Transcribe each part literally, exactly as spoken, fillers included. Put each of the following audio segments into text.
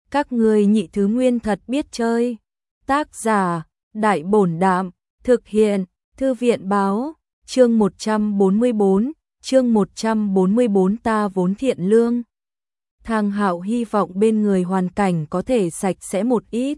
Các ngươi nhị thứ nguyên thật biết chơi. Tác giả, Đại Bổn Đạm, thực hiện, Thư viện Báo, chương một trăm bốn mươi tư, chương một trăm bốn mươi tư ta vốn thiện lương. Thang Hạo hy vọng bên người hoàn cảnh có thể sạch sẽ một ít.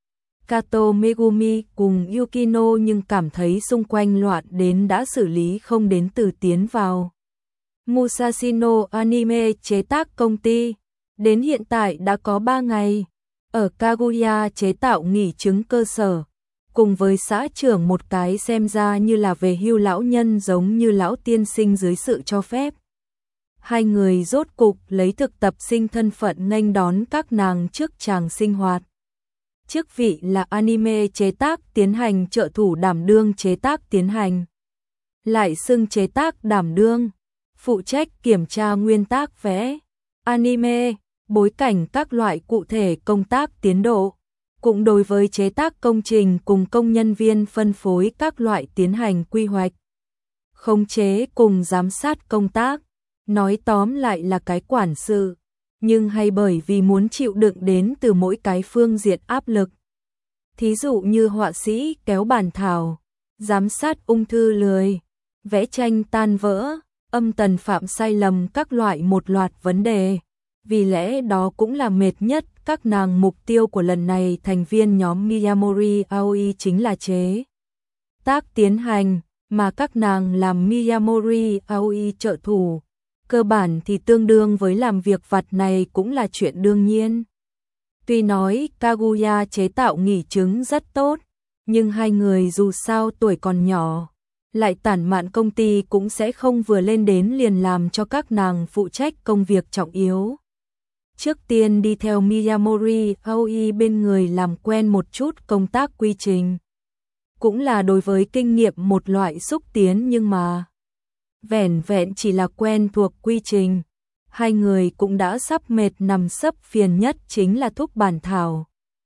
Kato Megumi cùng Yukino nhưng cảm thấy xung quanh loạn đến đã xử lý không đến từ tiến vào. Musashino Anime chế tác công ty, đến hiện tại đã có ba ngày, ở Kaguya chế tạo nghỉ chứng cơ sở, cùng với xã trưởng một cái xem ra như là về hưu lão nhân giống như lão tiên sinh dưới sự cho phép. Hai người rốt cục lấy thực tập sinh thân phận nghênh đón các nàng trước tràng sinh hoạt. Chức vị là anime chế tác tiến hành trợ thủ đảm đương chế tác tiến hành. Lại xưng chế tác đảm đương, phụ trách kiểm tra nguyên tác vẽ, anime, bối cảnh các loại cụ thể công tác tiến độ, cũng đối với chế tác công trình cùng công nhân viên phân phối các loại tiến hành quy hoạch, khống chế cùng giám sát công tác, nói tóm lại là cái quản sự, nhưng hay bởi vì muốn chịu đựng đến từ mỗi cái phương diện áp lực. Thí dụ như họa sĩ kéo bản thảo, giám sát ung thư lười, vẽ tranh tan vỡ, âm tần phạm sai lầm các loại một loạt vấn đề. Vì lẽ đó cũng là mệt nhất các nàng. Mục tiêu của lần này thành viên nhóm Miyamori Aoi chính là chế tác tiến hành, mà các nàng làm Miyamori Aoi trợ thủ. Cơ bản thì tương đương với làm việc vặt này cũng là chuyện đương nhiên. Tuy nói Kaguya chế tạo nghỉ chứng rất tốt, nhưng hai người dù sao tuổi còn nhỏ, lại tản mạn công ty cũng sẽ không vừa lên đến liền làm cho các nàng phụ trách công việc trọng yếu. Trước tiên đi theo Miyamori Aoi bên người làm quen một chút công tác quy trình. Cũng là đối với kinh nghiệm một loại xúc tiến, nhưng mà vẻn vẹn chỉ là quen thuộc quy trình. Hai người cũng đã sắp mệt nằm sấp, phiền nhất chính là thúc bản thảo.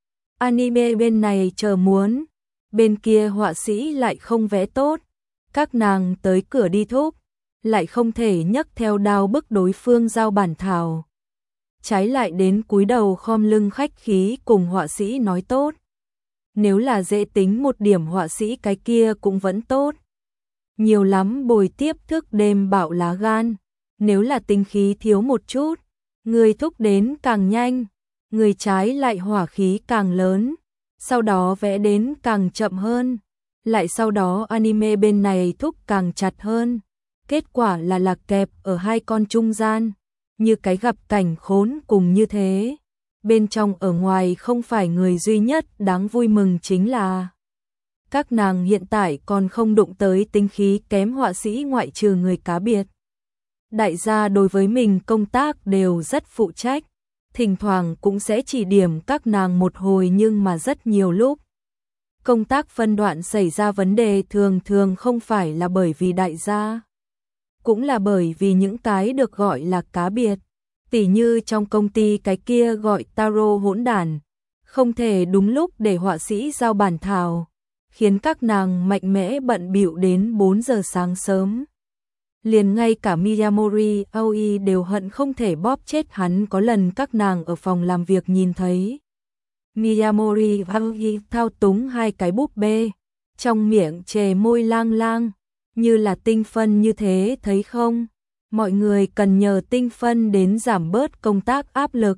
Anime bên này chờ muốn, bên kia họa sĩ lại không vẽ tốt. Các nàng tới cửa đi thúc, lại không thể nhấc theo đao bức đối phương giao bản thảo. Trái lại đến cúi đầu khom lưng khách khí cùng họa sĩ nói tốt. Nếu là dễ tính một điểm họa sĩ cái kia cũng vẫn tốt. Nhiều lắm bồi tiếp thức đêm bạo lá gan. Nếu là tính khí thiếu một chút, người thúc đến càng nhanh, người trái lại hỏa khí càng lớn, sau đó vẽ đến càng chậm hơn, lại sau đó anime bên này thúc càng chặt hơn. Kết quả là lạc kẹp ở hai con trung gian, như cái gặp cảnh khốn cùng như thế. Bên trong ở ngoài không phải người duy nhất đáng vui mừng chính là các nàng hiện tại còn không đụng tới tính khí kém họa sĩ, ngoại trừ người cá biệt. Đại gia đối với mình công tác đều rất phụ trách, thỉnh thoảng cũng sẽ chỉ điểm các nàng một hồi, nhưng mà rất nhiều lúc công tác phân đoạn xảy ra vấn đề thường thường không phải là bởi vì đại gia, cũng là bởi vì những cái được gọi là cá biệt. Tỉ như trong công ty cái kia gọi Taro hỗn đản, không thể đúng lúc để họa sĩ giao bản thảo, khiến các nàng mạnh mẽ bận bịu đến bốn giờ sáng sớm. Liền ngay cả Miyamori Aoi đều hận không thể bóp chết hắn. Có lần các nàng ở phòng làm việc nhìn thấy Miyamori Aoi thao túng hai cái búp bê, trong miệng chề môi lang lang, như là tinh phân như thế, thấy không? Mọi người cần nhờ tinh phân đến giảm bớt công tác áp lực.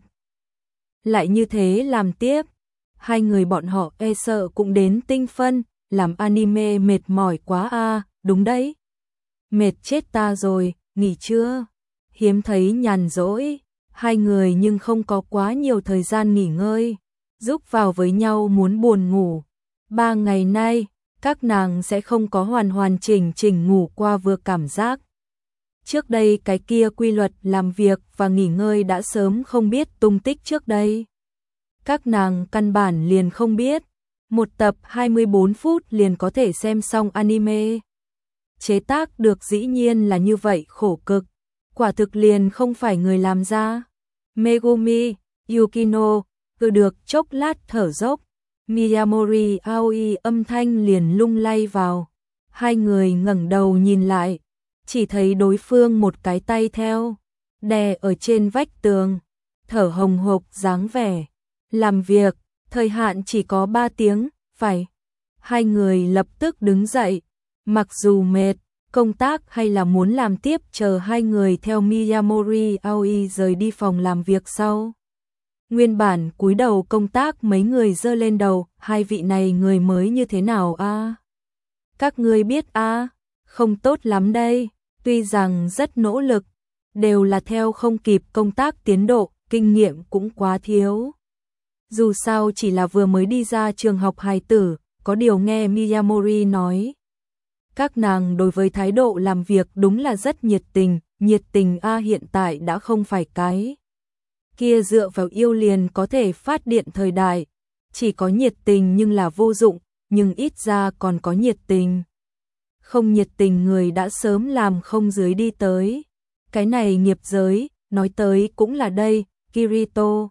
Lại như thế làm tiếp, hai người bọn họ e sợ cũng đến tinh phân, làm anime mệt mỏi quá a. À, đúng đấy. Mệt chết ta rồi, nghỉ chưa? Hiếm thấy nhàn rỗi, hai người nhưng không có quá nhiều thời gian nghỉ ngơi, giúp vào với nhau muốn buồn ngủ. Ba ngày nay, các nàng sẽ không có hoàn hoàn chỉnh chỉnh ngủ qua vừa cảm giác. Trước đây cái kia quy luật làm việc và nghỉ ngơi đã sớm không biết tung tích trước đây. Các nàng căn bản liền không biết, một tập hai mươi tư phút liền có thể xem xong anime. Chế tác được dĩ nhiên là như vậy khổ cực, quả thực liền không phải người làm ra. Megumi, Yukino, cứ được chốc lát thở dốc, Miyamori Aoi âm thanh liền lung lay vào. Hai người ngẩng đầu nhìn lại, chỉ thấy đối phương một cái tay theo, đè ở trên vách tường, thở hồng hộc dáng vẻ. Làm việc, thời hạn chỉ có ba tiếng, phải. Hai người lập tức đứng dậy, mặc dù mệt, công tác hay là muốn làm tiếp chờ hai người theo Miyamori Aoi rời đi phòng làm việc sau. Nguyên bản cúi đầu công tác mấy người giơ lên đầu, hai vị này người mới như thế nào a? À? Các ngươi biết a, à? Không tốt lắm đây, tuy rằng rất nỗ lực, đều là theo không kịp công tác tiến độ, kinh nghiệm cũng quá thiếu. Dù sao chỉ là vừa mới đi ra trường học hài tử, có điều nghe Miyamori nói. Các nàng đối với thái độ làm việc đúng là rất nhiệt tình, nhiệt tình a hiện tại đã không phải cái. Kia dựa vào yêu liền có thể phát điện thời đại, chỉ có nhiệt tình nhưng là vô dụng, nhưng ít ra còn có nhiệt tình. Không nhiệt tình người đã sớm làm không dưới đi tới. Cái này nghiệp giới, nói tới cũng là đây, Kirito.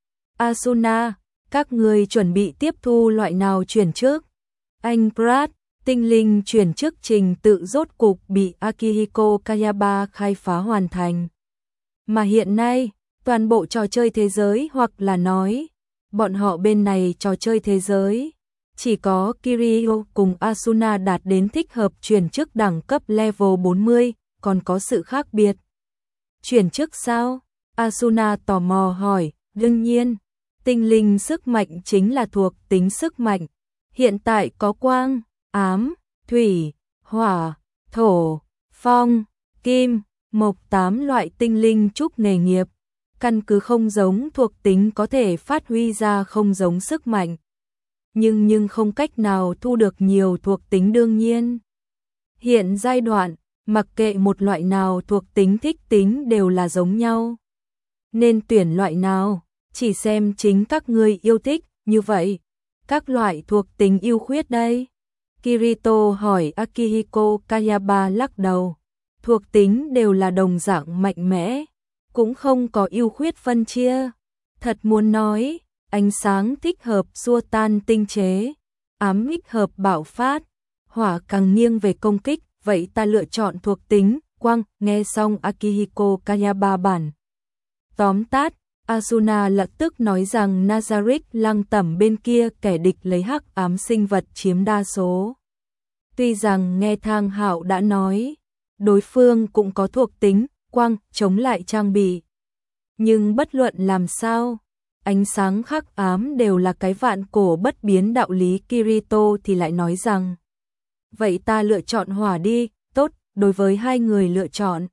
Asuna, các người chuẩn bị tiếp thu loại nào chuyển chức? Anh Brad, tinh linh chuyển chức trình tự rốt cục bị Akihiko Kayaba khai phá hoàn thành. Mà hiện nay, toàn bộ trò chơi thế giới hoặc là nói, bọn họ bên này trò chơi thế giới, chỉ có Kiryu cùng Asuna đạt đến thích hợp chuyển chức đẳng cấp level bốn mươi, còn có sự khác biệt. Chuyển chức sao? Asuna tò mò hỏi, đương nhiên, tinh linh sức mạnh chính là thuộc tính sức mạnh. Hiện tại có quang, ám, thủy, hỏa, thổ, phong, kim, mộc tám loại tinh linh trúc nghề nghiệp. Căn cứ không giống thuộc tính có thể phát huy ra không giống sức mạnh. Nhưng nhưng không cách nào thu được nhiều thuộc tính đương nhiên. Hiện giai đoạn, mặc kệ một loại nào thuộc tính thích tính đều là giống nhau. Nên tuyển loại nào, chỉ xem chính các ngươi yêu thích, như vậy. Các loại thuộc tính ưu khuyết đây. Kirito hỏi Akihiko Kayaba lắc đầu. Thuộc tính đều là đồng dạng mạnh mẽ, cũng không có ưu khuyết phân chia. Thật muốn nói, ánh sáng thích hợp xua tan tinh chế, ám thích hợp bạo phát, hỏa càng nghiêng về công kích, vậy ta lựa chọn thuộc tính quang. Nghe xong Akihiko Kayaba bản tóm tắt, Asuna lập tức nói rằng Nazarick lăng tẩm bên kia kẻ địch lấy hắc ám sinh vật chiếm đa số. Tuy rằng nghe Thang Hạo đã nói, đối phương cũng có thuộc tính quang chống lại trang bị. Nhưng bất luận làm sao, ánh sáng hắc ám đều là cái vạn cổ bất biến đạo lý. Kirito thì lại nói rằng, vậy ta lựa chọn hỏa đi. Tốt, đối với hai người lựa chọn,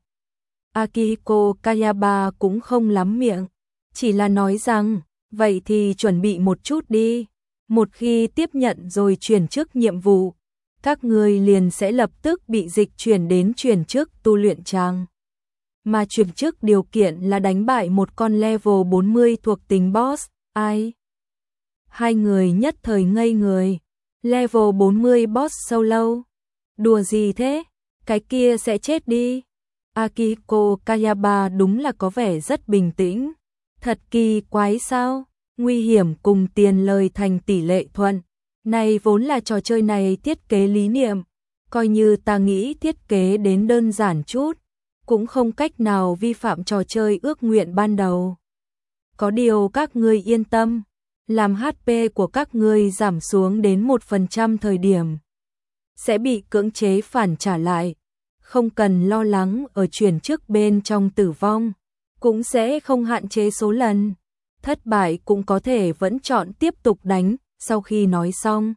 Akihiko Kayaba cũng không lắm miệng, chỉ là nói rằng, vậy thì chuẩn bị một chút đi. Một khi tiếp nhận rồi chuyển chức nhiệm vụ, các người liền sẽ lập tức bị dịch chuyển đến chuyển chức tu luyện trang. Mà chuyển chức điều kiện là đánh bại một con level bốn mươi thuộc tính boss. Ai? Hai người nhất thời ngây người. Level bốn mươi boss solo? Đùa gì thế? Cái kia sẽ chết đi. Akihiko Kayaba đúng là có vẻ rất bình tĩnh. Thật kỳ quái sao? Nguy hiểm cùng tiền lời thành tỷ lệ thuận. Này vốn là trò chơi này thiết kế lý niệm. Coi như ta nghĩ thiết kế đến đơn giản chút, cũng không cách nào vi phạm trò chơi ước nguyện ban đầu. Có điều các ngươi yên tâm, làm hát pê của các ngươi giảm xuống đến một phần trăm thời điểm, sẽ bị cưỡng chế phản trả lại. Không cần lo lắng ở chuyển chức bên trong tử vong, cũng sẽ không hạn chế số lần. Thất bại cũng có thể vẫn chọn tiếp tục đánh. Sau khi nói xong,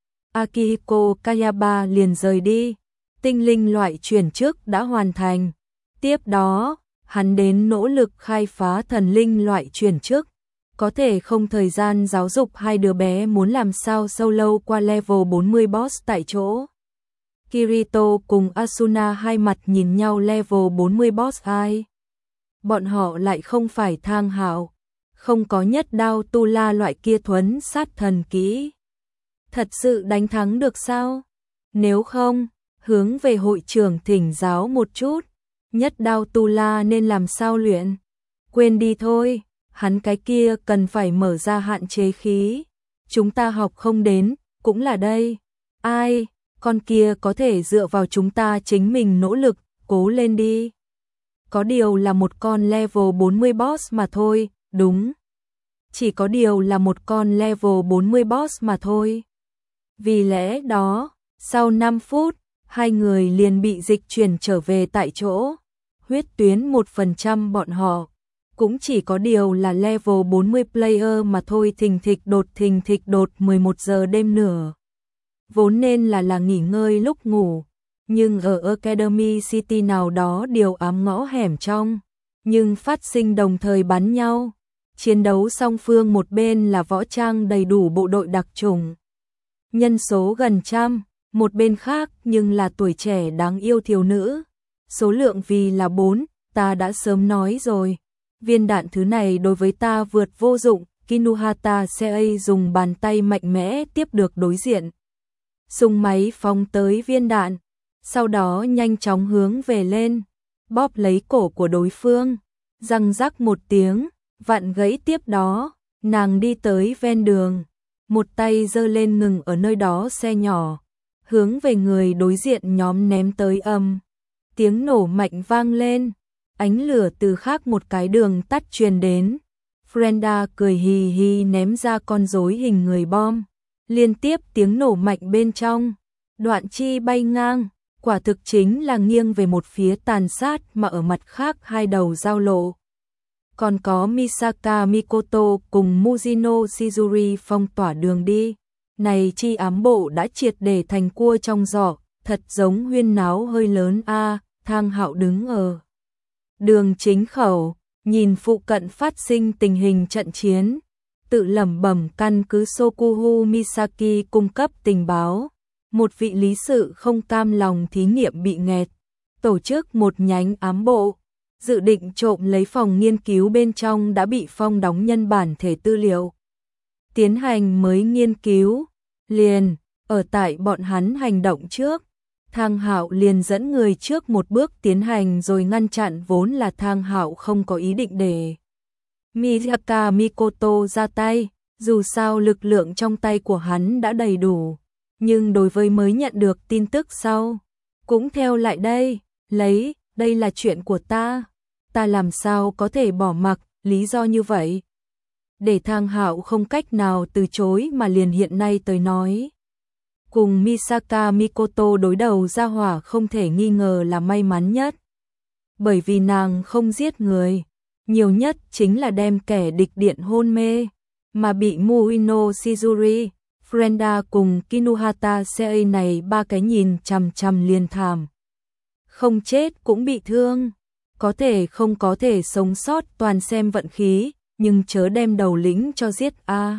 Akihiko Kayaba liền rời đi. Tinh linh loại chuyển chức đã hoàn thành. Tiếp đó, hắn đến nỗ lực khai phá thần linh loại chuyển chức. Có thể không thời gian giáo dục hai đứa bé muốn làm sao solo qua level bốn mươi boss tại chỗ. Kirito cùng Asuna hai mặt nhìn nhau, level bốn mươi boss ai? Bọn họ lại không phải Thang Hạo, không có nhất đao tu la loại kia thuấn sát thần kỹ. Thật sự đánh thắng được sao? Nếu không, hướng về hội trưởng thỉnh giáo một chút, nhất đao tu la nên làm sao luyện? Quên đi thôi, hắn cái kia cần phải mở ra hạn chế khí. Chúng ta học không đến, cũng là đây. Ai, con kia có thể dựa vào chúng ta chính mình nỗ lực, cố lên đi. Có điều là một con level bốn mươi boss mà thôi, đúng. chỉ có điều là một con level bốn mươi boss mà thôi. Vì lẽ đó, sau năm phút, hai người liền bị dịch chuyển trở về tại chỗ. Huyết tuyến một phần trăm bọn họ, cũng chỉ có điều là level bốn mươi player mà thôi, thình thịch đột thình thịch đột mười một giờ đêm nửa. Vốn nên là là nghỉ ngơi lúc ngủ, nhưng ở Academy City nào đó điều ám ngõ hẻm trong, nhưng phát sinh đồng thời bắn nhau. Chiến đấu song phương, một bên là võ trang đầy đủ bộ đội đặc chủng, nhân số gần trăm, một bên khác nhưng là tuổi trẻ đáng yêu thiếu nữ. Số lượng vì là bốn, ta đã sớm nói rồi. Viên đạn thứ này đối với ta vượt vô dụng, Kinuhata Sei dùng bàn tay mạnh mẽ tiếp được đối diện. Súng máy phóng tới viên đạn, sau đó nhanh chóng hướng về lên, bóp lấy cổ của đối phương, răng rắc một tiếng, vặn gãy. Tiếp đó, nàng đi tới ven đường, một tay giơ lên ngừng ở nơi đó xe nhỏ, hướng về người đối diện nhóm ném tới. Âm tiếng nổ mạnh vang lên, ánh lửa từ khác một cái đường tắt truyền đến. Frenda cười hì hì ném ra con rối hình người bom, liên tiếp tiếng nổ mạnh bên trong, đoạn chi bay ngang, quả thực chính là nghiêng về một phía tàn sát, mà ở mặt khác hai đầu giao lộ còn có Misaka Mikoto cùng Mujino Shizuri phong tỏa đường đi. Này chi ám bộ đã triệt để thành cua trong giỏ, thật giống huyên náo hơi lớn a. À, Thang Hạo đứng ở đường chính khẩu, nhìn phụ cận phát sinh tình hình trận chiến, tự lẩm bẩm. Căn cứ Sokuhu Misaki cung cấp tình báo, một vị lý sự không cam lòng thí nghiệm bị nghẹt, tổ chức một nhánh ám bộ, dự định trộm lấy phòng nghiên cứu bên trong đã bị phong đóng nhân bản thể tư liệu, tiến hành mới nghiên cứu. Liền, ở tại bọn hắn hành động trước, Thang Hạo liền dẫn người trước một bước tiến hành rồi ngăn chặn. Vốn là Thang Hạo không có ý định để Misaka Mikoto ra tay, dù sao lực lượng trong tay của hắn đã đầy đủ, nhưng đối với mới nhận được tin tức sau, cũng theo lại đây, lấy, đây là chuyện của ta, ta làm sao có thể bỏ mặc, lý do như vậy để Thang Hạo không cách nào từ chối, mà liền hiện nay tới nói. Cùng Misaka Mikoto đối đầu ra hỏa không thể nghi ngờ là may mắn nhất, bởi vì nàng không giết người, nhiều nhất chính là đem kẻ địch điện hôn mê, mà bị Muino Shizuri, Frenda cùng Kinuhata Sei này ba cái nhìn chằm chằm liền thảm. Không chết cũng bị thương, có thể không có thể sống sót toàn xem vận khí, nhưng chớ đem đầu lĩnh cho giết a. À,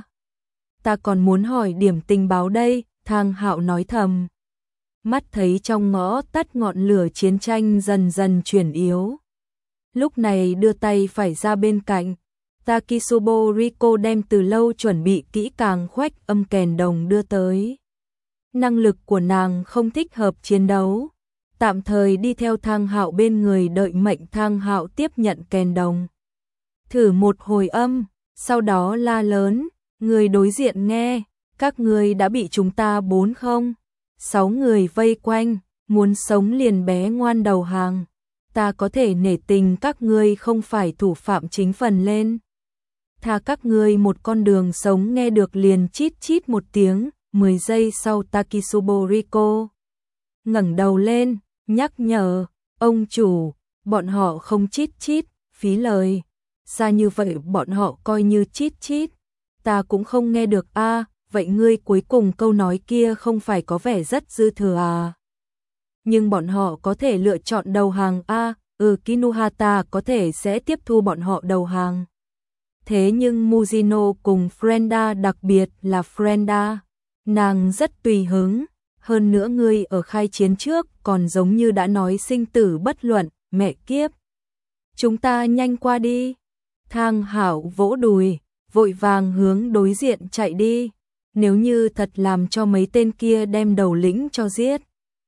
ta còn muốn hỏi điểm tình báo đây, Thang Hạo nói thầm. Mắt thấy trong ngõ tắt ngọn lửa chiến tranh dần dần chuyển yếu. Lúc này đưa tay phải ra bên cạnh, Takisubo Riko đem từ lâu chuẩn bị kỹ càng khoách âm kèn đồng đưa tới. Năng lực của nàng không thích hợp chiến đấu, tạm thời đi theo Thang Hạo bên người đợi mệnh. Thang Hạo tiếp nhận kèn đồng, thử một hồi âm, sau đó la lớn, người đối diện nghe, các người đã bị chúng ta bốn không, sáu người vây quanh, muốn sống liền bé ngoan đầu hàng, ta có thể nể tình các ngươi không phải thủ phạm chính phần lên, tha các ngươi một con đường sống. Nghe được liền chít chít một tiếng. Mười giây sau Takisubo Riko ngẩng đầu lên, nhắc nhở, ông chủ, bọn họ không chít chít, phí lời, xa như vậy bọn họ coi như chít chít, ta cũng không nghe được a. À, vậy ngươi cuối cùng câu nói kia không phải có vẻ rất dư thừa à? Nhưng bọn họ có thể lựa chọn đầu hàng a. À, ừ, Kinuhata có thể sẽ tiếp thu bọn họ đầu hàng. Thế nhưng Mujino cùng Frenda, đặc biệt là Frenda, nàng rất tùy hứng, hơn nữa ngươi ở khai chiến trước còn giống như đã nói sinh tử bất luận, mẹ kiếp. Chúng ta nhanh qua đi. Thang Hạo vỗ đùi, vội vàng hướng đối diện chạy đi. Nếu như thật làm cho mấy tên kia đem đầu lĩnh cho giết,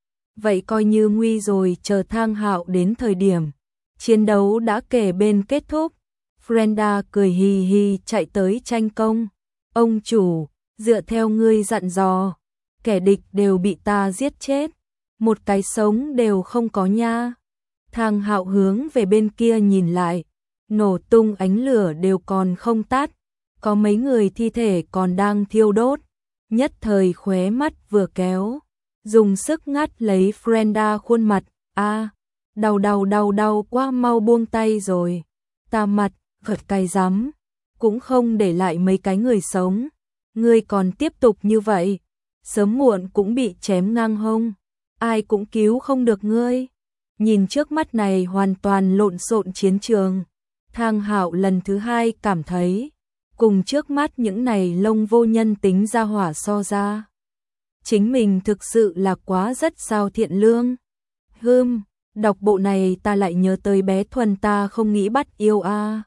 vậy coi như nguy rồi. Chờ Thang Hạo đến thời điểm chiến đấu đã kề bên kết thúc, Frenda cười hì hì chạy tới tranh công. Ông chủ, dựa theo ngươi dặn dò, kẻ địch đều bị ta giết chết, một cái sống đều không có nha. Thang Hạo hướng về bên kia nhìn lại, nổ tung ánh lửa đều còn không tắt, có mấy người thi thể còn đang thiêu đốt, nhất thời khóe mắt vừa kéo, dùng sức ngắt lấy Frenda khuôn mặt, a, đau đau đau đau quá, mau buông tay rồi. Ta mặt, gật cay rắm, cũng không để lại mấy cái người sống, ngươi còn tiếp tục như vậy, sớm muộn cũng bị chém ngang hông, ai cũng cứu không được ngươi. Nhìn trước mắt này hoàn toàn lộn xộn chiến trường, Thang Hạo lần thứ hai cảm thấy, cùng trước mắt những này lông vô nhân tính ra hỏa so ra, chính mình thực sự là quá rất sao thiện lương. Hưm, đọc bộ này ta lại nhớ tới bé Thuần ta không nghĩ bắt yêu a.